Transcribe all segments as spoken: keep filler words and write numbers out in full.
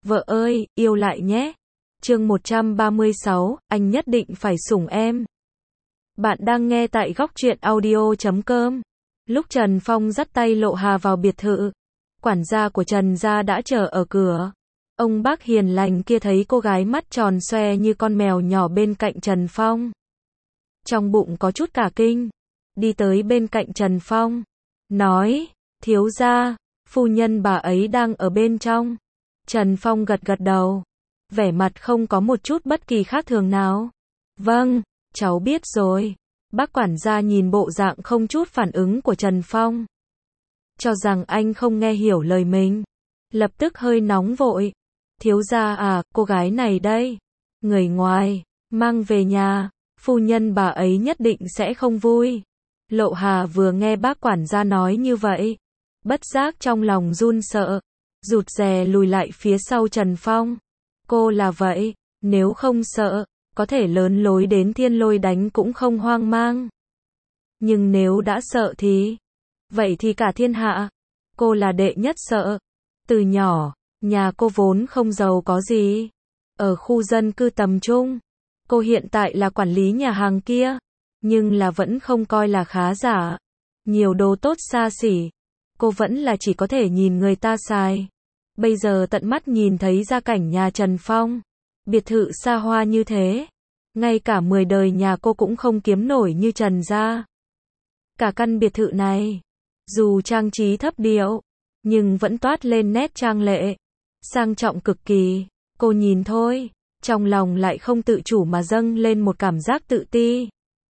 Vợ ơi, yêu lại nhé. Chương một trăm ba mươi sáu, anh nhất định phải sủng em. Bạn đang nghe tại góc truyện audio chấm com. Lúc Trần Phong dắt tay Lộ Hà vào biệt thự, quản gia của Trần gia đã chờ ở cửa. Ông bác hiền lành kia thấy cô gái mắt tròn xoe như con mèo nhỏ bên cạnh Trần Phong, trong bụng có chút cả kinh, đi tới bên cạnh Trần Phong, nói, thiếu gia, phu nhân bà ấy đang ở bên trong. Trần Phong gật gật đầu, vẻ mặt không có một chút bất kỳ khác thường nào. Vâng, cháu biết rồi. Bác quản gia nhìn bộ dạng không chút phản ứng của Trần Phong, cho rằng anh không nghe hiểu lời mình, lập tức hơi nóng vội. Thiếu gia à, cô gái này đây, người ngoài, mang về nhà, phu nhân bà ấy nhất định sẽ không vui. Lộ Hà vừa nghe bác quản gia nói như vậy, bất giác trong lòng run sợ, rụt rè lùi lại phía sau Trần Phong. Cô là vậy, nếu không sợ, có thể lớn lối đến thiên lôi đánh cũng không hoang mang. Nhưng nếu đã sợ thì, vậy thì cả thiên hạ, cô là đệ nhất sợ. Từ nhỏ, nhà cô vốn không giàu có gì, ở khu dân cư tầm trung. Cô hiện tại là quản lý nhà hàng kia, nhưng là vẫn không coi là khá giả. Nhiều đồ tốt xa xỉ, cô vẫn là chỉ có thể nhìn người ta xài. Bây giờ tận mắt nhìn thấy gia cảnh nhà Trần Phong, biệt thự xa hoa như thế, ngay cả mười đời nhà cô cũng không kiếm nổi như Trần gia. Cả căn biệt thự này, dù trang trí thấp điệu, nhưng vẫn toát lên nét trang lệ, sang trọng cực kỳ. Cô nhìn thôi, trong lòng lại không tự chủ mà dâng lên một cảm giác tự ti.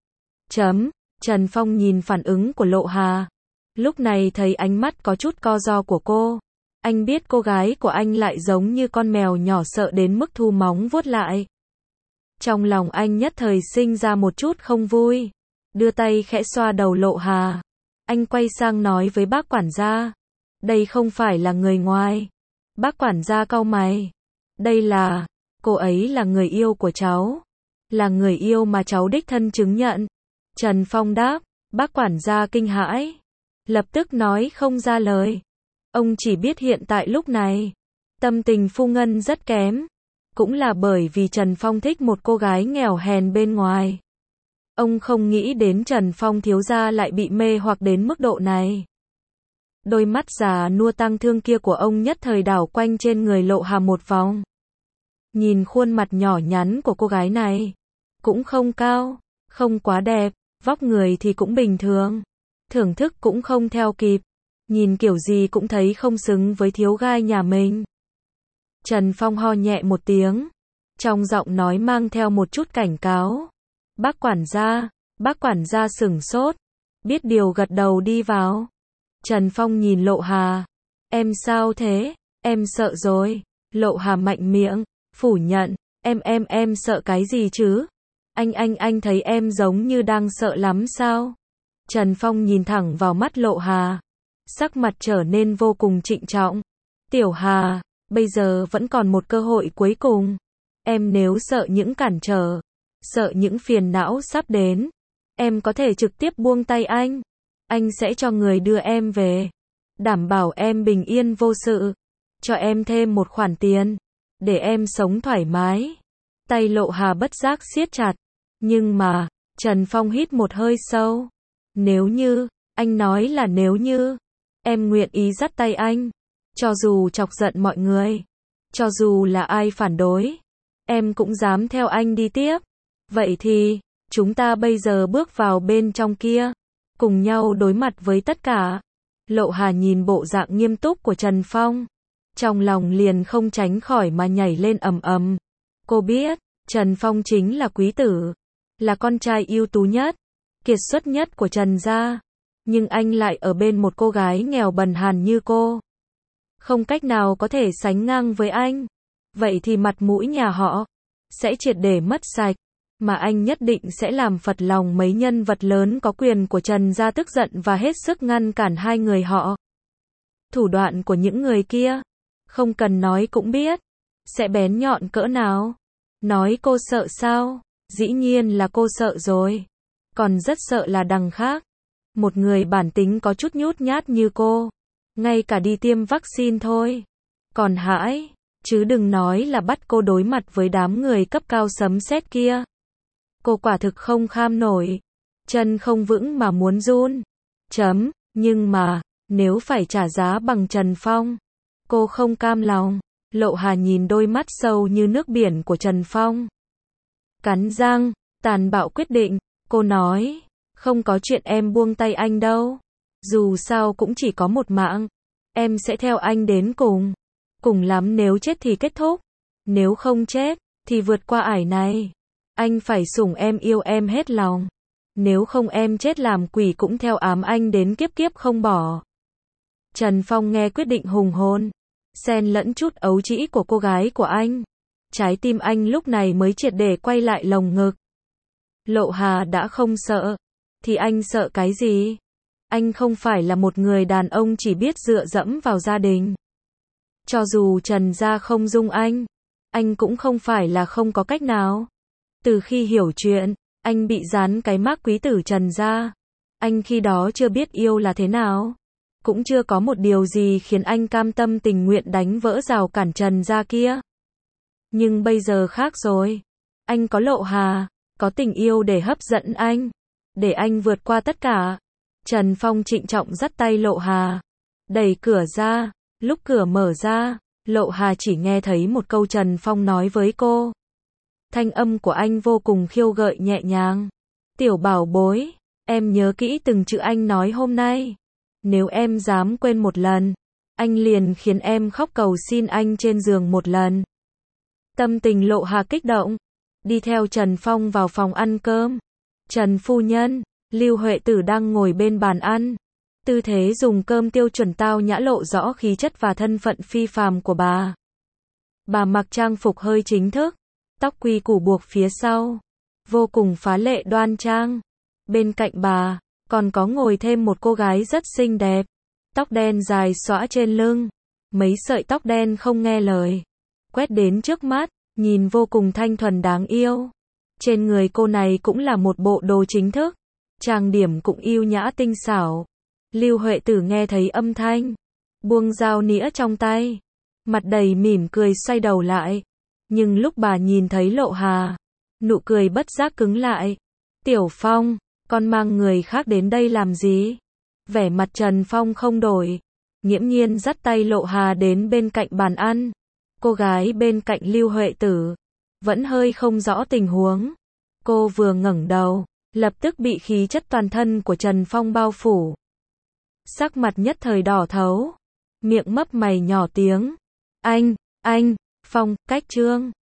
Chấm, Trần Phong nhìn phản ứng của Lộ Hà, lúc này thấy ánh mắt có chút co ro của cô. Anh biết cô gái của anh lại giống như con mèo nhỏ sợ đến mức thu móng vuốt lại. Trong lòng anh nhất thời sinh ra một chút không vui, đưa tay khẽ xoa đầu Lộ Hà. Anh quay sang nói với bác quản gia, đây không phải là người ngoài. Bác quản gia cau mày, đây là, cô ấy là người yêu của cháu, là người yêu mà cháu đích thân chứng nhận. Trần Phong đáp, bác quản gia kinh hãi, lập tức nói không ra lời. Ông chỉ biết hiện tại lúc này, tâm tình Phu Ngân rất kém, cũng là bởi vì Trần Phong thích một cô gái nghèo hèn bên ngoài. Ông không nghĩ đến Trần Phong thiếu gia lại bị mê hoặc đến mức độ này. Đôi mắt già nua tang thương kia của ông nhất thời đảo quanh trên người Lộ Hà một vòng. Nhìn khuôn mặt nhỏ nhắn của cô gái này, cũng không cao, không quá đẹp, vóc người thì cũng bình thường, thưởng thức cũng không theo kịp, nhìn kiểu gì cũng thấy không xứng với thiếu gai nhà mình. Trần Phong ho nhẹ một tiếng, trong giọng nói mang theo một chút cảnh cáo. Bác quản gia, bác quản gia sửng sốt, biết điều gật đầu đi vào. Trần Phong nhìn Lộ Hà, em sao thế, em sợ rồi. Lộ Hà mạnh miệng, phủ nhận, em em em sợ cái gì chứ? Anh anh anh thấy em giống như đang sợ lắm sao? Trần Phong nhìn thẳng vào mắt Lộ Hà, sắc mặt trở nên vô cùng trịnh trọng. Tiểu Hà, bây giờ vẫn còn một cơ hội cuối cùng. Em nếu sợ những cản trở, sợ những phiền não sắp đến, em có thể trực tiếp buông tay anh. Anh sẽ cho người đưa em về, đảm bảo em bình yên vô sự, cho em thêm một khoản tiền, để em sống thoải mái. Tay Lộ Hà bất giác siết chặt, nhưng mà, Trần Phong hít một hơi sâu. Nếu như, anh nói là nếu như, em nguyện ý dắt tay anh, cho dù chọc giận mọi người, cho dù là ai phản đối, em cũng dám theo anh đi tiếp. Vậy thì, chúng ta bây giờ bước vào bên trong kia, cùng nhau đối mặt với tất cả. Lộ Hà nhìn bộ dạng nghiêm túc của Trần Phong, trong lòng liền không tránh khỏi mà nhảy lên ầm ầm. Cô biết, Trần Phong chính là quý tử, là con trai ưu tú nhất, kiệt xuất nhất của Trần gia, nhưng anh lại ở bên một cô gái nghèo bần hàn như cô, không cách nào có thể sánh ngang với anh. Vậy thì mặt mũi nhà họ sẽ triệt để mất sạch, mà anh nhất định sẽ làm phật lòng mấy nhân vật lớn có quyền của Trần gia tức giận và hết sức ngăn cản hai người họ. Thủ đoạn của những người kia, không cần nói cũng biết, sẽ bén nhọn cỡ nào. Nói cô sợ sao? Dĩ nhiên là cô sợ rồi. Còn rất sợ là đằng khác. Một người bản tính có chút nhút nhát như cô, ngay cả đi tiêm vaccine thôi còn hãi. chứ đừng nói là bắt cô đối mặt với đám người cấp cao sấm sét kia. Cô quả thực không kham nổi, chân không vững mà muốn run. Chấm, nhưng mà, nếu phải trả giá bằng Trần Phong, cô không cam lòng. Lộ Hà nhìn đôi mắt sâu như nước biển của Trần Phong. Cắn răng, tàn bạo quyết định, cô nói, không có chuyện em buông tay anh đâu. Dù sao cũng chỉ có một mạng, em sẽ theo anh đến cùng. Cùng lắm nếu chết thì kết thúc, nếu không chết, thì vượt qua ải này. Anh phải sủng em, yêu em hết lòng. Nếu không em chết làm quỷ cũng theo ám anh đến kiếp kiếp không bỏ. Trần Phong nghe quyết định hùng hồn, xen lẫn chút ấu trĩ của cô gái của anh. Trái tim anh lúc này mới triệt để quay lại lồng ngực. Lộ Hà đã không sợ, thì anh sợ cái gì? Anh không phải là một người đàn ông chỉ biết dựa dẫm vào gia đình. Cho dù Trần gia không dung anh, anh cũng không phải là không có cách nào. Từ khi hiểu chuyện, anh bị dán cái mác quý tử Trần gia. Anh khi đó chưa biết yêu là thế nào. Cũng chưa có một điều gì khiến anh cam tâm tình nguyện đánh vỡ rào cản Trần gia kia. Nhưng bây giờ khác rồi. Anh có Lộ Hà, có tình yêu để hấp dẫn anh, để anh vượt qua tất cả. Trần Phong trịnh trọng dắt tay Lộ Hà, đẩy cửa ra. Lúc cửa mở ra, Lộ Hà chỉ nghe thấy một câu Trần Phong nói với cô. Thanh âm của anh vô cùng khiêu gợi nhẹ nhàng. Tiểu bảo bối, em nhớ kỹ từng chữ anh nói hôm nay. Nếu em dám quên một lần, anh liền khiến em khóc cầu xin anh trên giường một lần. Tâm tình Lộ Hà kích động, đi theo Trần Phong vào phòng ăn cơm. Trần phu nhân, Lưu Huệ Tử đang ngồi bên bàn ăn. Tư thế dùng cơm tiêu chuẩn tao nhã lộ rõ khí chất và thân phận phi phàm của bà. Bà mặc trang phục hơi chính thức, tóc quy củ buộc phía sau, vô cùng phá lệ đoan trang. Bên cạnh bà, còn có ngồi thêm một cô gái rất xinh đẹp, tóc đen dài xõa trên lưng, mấy sợi tóc đen không nghe lời, quét đến trước mắt, nhìn vô cùng thanh thuần đáng yêu. Trên người cô này cũng là một bộ đồ chính thức, trang điểm cũng yêu nhã tinh xảo. Lưu Huệ Tử nghe thấy âm thanh, buông dao nĩa trong tay, mặt đầy mỉm cười xoay đầu lại. Nhưng lúc bà nhìn thấy Lộ Hà, nụ cười bất giác cứng lại. Tiểu Phong, con mang người khác đến đây làm gì? Vẻ mặt Trần Phong không đổi, nghiễm nhiên dắt tay Lộ Hà đến bên cạnh bàn ăn. Cô gái bên cạnh Lưu Huệ Tử vẫn hơi không rõ tình huống. Cô vừa ngẩng đầu, lập tức bị khí chất toàn thân của Trần Phong bao phủ. Sắc mặt nhất thời đỏ thấu, miệng mấp mày nhỏ tiếng. Anh, anh, Phong, cách trương.